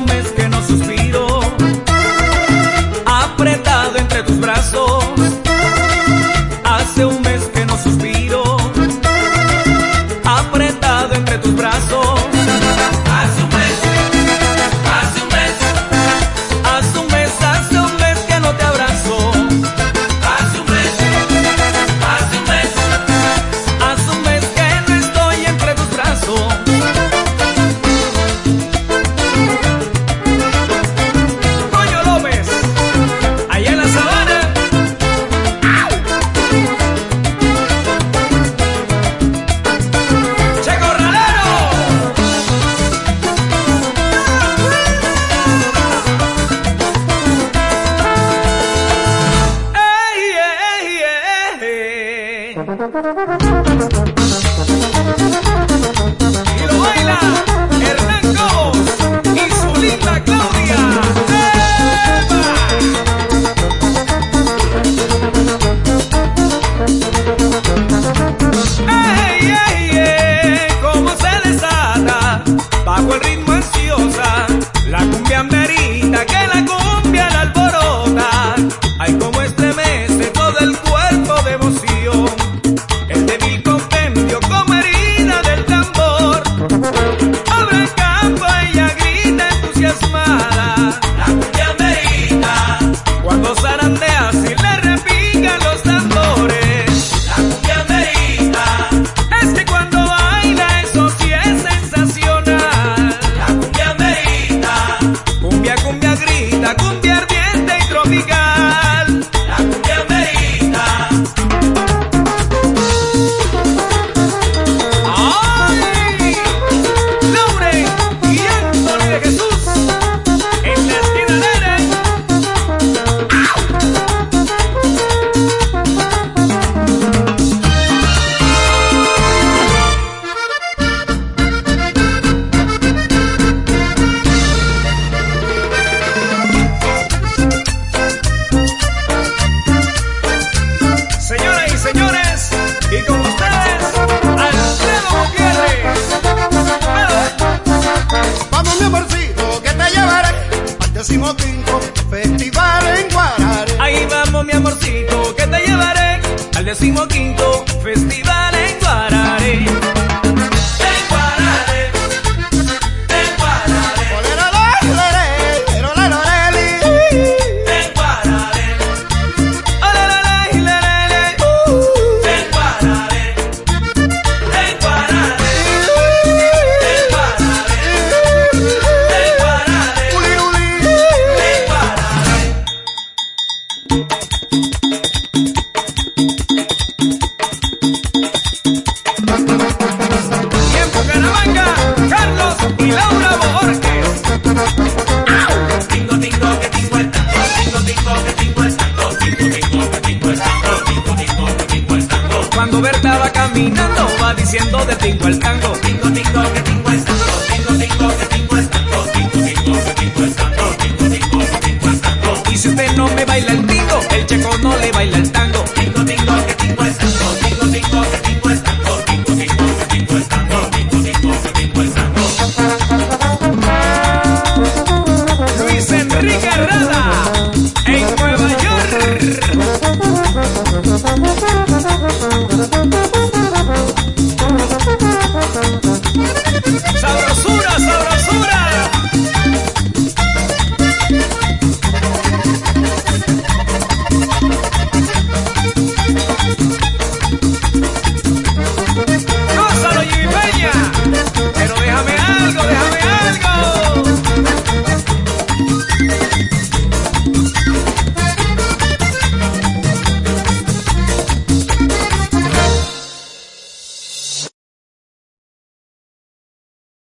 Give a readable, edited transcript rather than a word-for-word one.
mes que no suspiro, apretado entre tus brazos. Hace un mes que no suspiro, apretado entre tus brazos. Hace un mes, hace un mes, Hace un mes, hace un mes que no te abrazo. hace un mes, hace un mes, Hace un mes que no estoy entre tus brazos. Toño López, allá en la sabana. Che Corralero. Ey, ey, ey. Y lo baila Hernán Cobos y su linda Claudia. ¡Ey, ey, ey! Cómo se desata bajo el ritmo ansiosa la cumbia merita, que la cumbia la alborota. Ay, cómo estremece todo el cuerpo de emoción, el débil compendio como herida del tambor. Abre el campo, ella grita entusiasmada. la cumbia merita, Cuando zarandea así le repican los tambores. la cumbia merita, Es que cuando baila eso sí es sensacional. la cumbia merita, Cumbia, cumbia grita, cumbia ardiente y tropical. la cumbia merita, ¡Ay! Laure y Anthony de Jesús en la esquina nere. Señoras y señores, y con ustedes, Alfredo Gutiérrez. Vamos mi amorcito que te llevaré al 15º festival en Guararé. Ahí vamos mi amorcito, que te llevaré al 15º festival en Guararé. en Guararé, en Guararé, Olelolele, olelolele. en Guararé, Olelele, lelele, en Guararé, en Guararé, en Guararé, en Guararé, Uli, uli. en Guararé. Tiempo Caramanga, Carlos y Laura Borges. Tingo, tingo, que tingo el tango, tingo, tingo, que tingo el tango, tingo, tingo, que tingo el tango, tingo, tingo, que tingo el tango. Cuando Berta va caminando, va diciendo de tingo el tango.